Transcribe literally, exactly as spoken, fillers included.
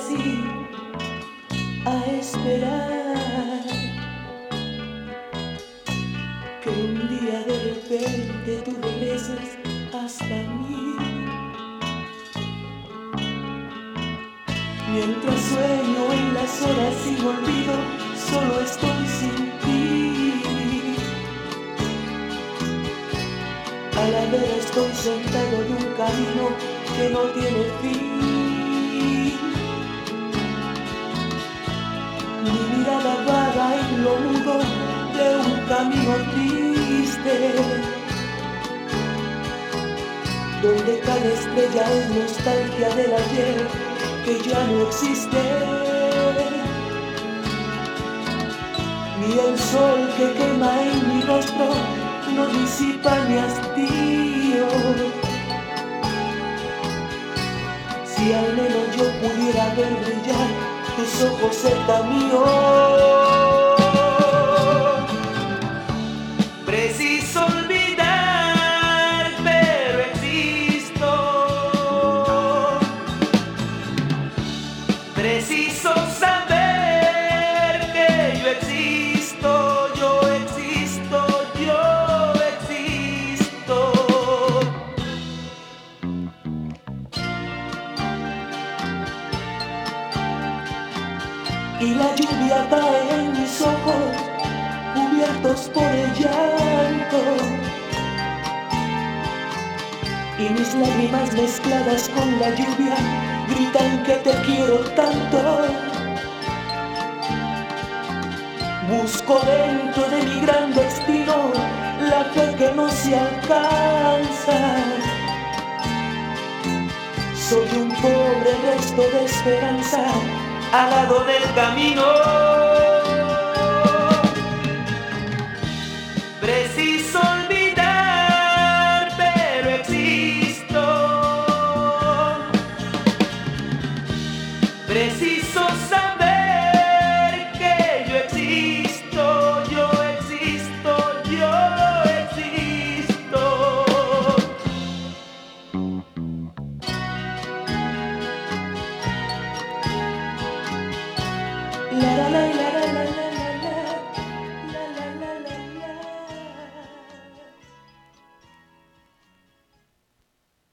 así a esperar que un día de repente tú regreses hasta mí. Mientras sueño en las horas sin olvido, solo estoy sin ti. A la vera estoy sentado en un camino que no tiene fin. Mi mirada vaga en lo mudo de un camino triste, donde cada estrella es nostalgia del ayer que ya no existe. Ni el sol que quema en mi rostro no disipa mi hastío. Si al menos yo pudiera ver brillar tus ojos cerca mío. Preciso olvidar, pero existo. Preciso saber que yo existo, yo existo, yo existo. Y la lluvia cae en mis ojos, cubiertos por el llanto, y mis lágrimas mezcladas con la lluvia gritan que te quiero tanto. Busco dentro de mi gran destino la fe que no se alcanza. Soy un pobre resto de esperanza al lado del camino. Preciso olvidar, pero existo. Preciso saber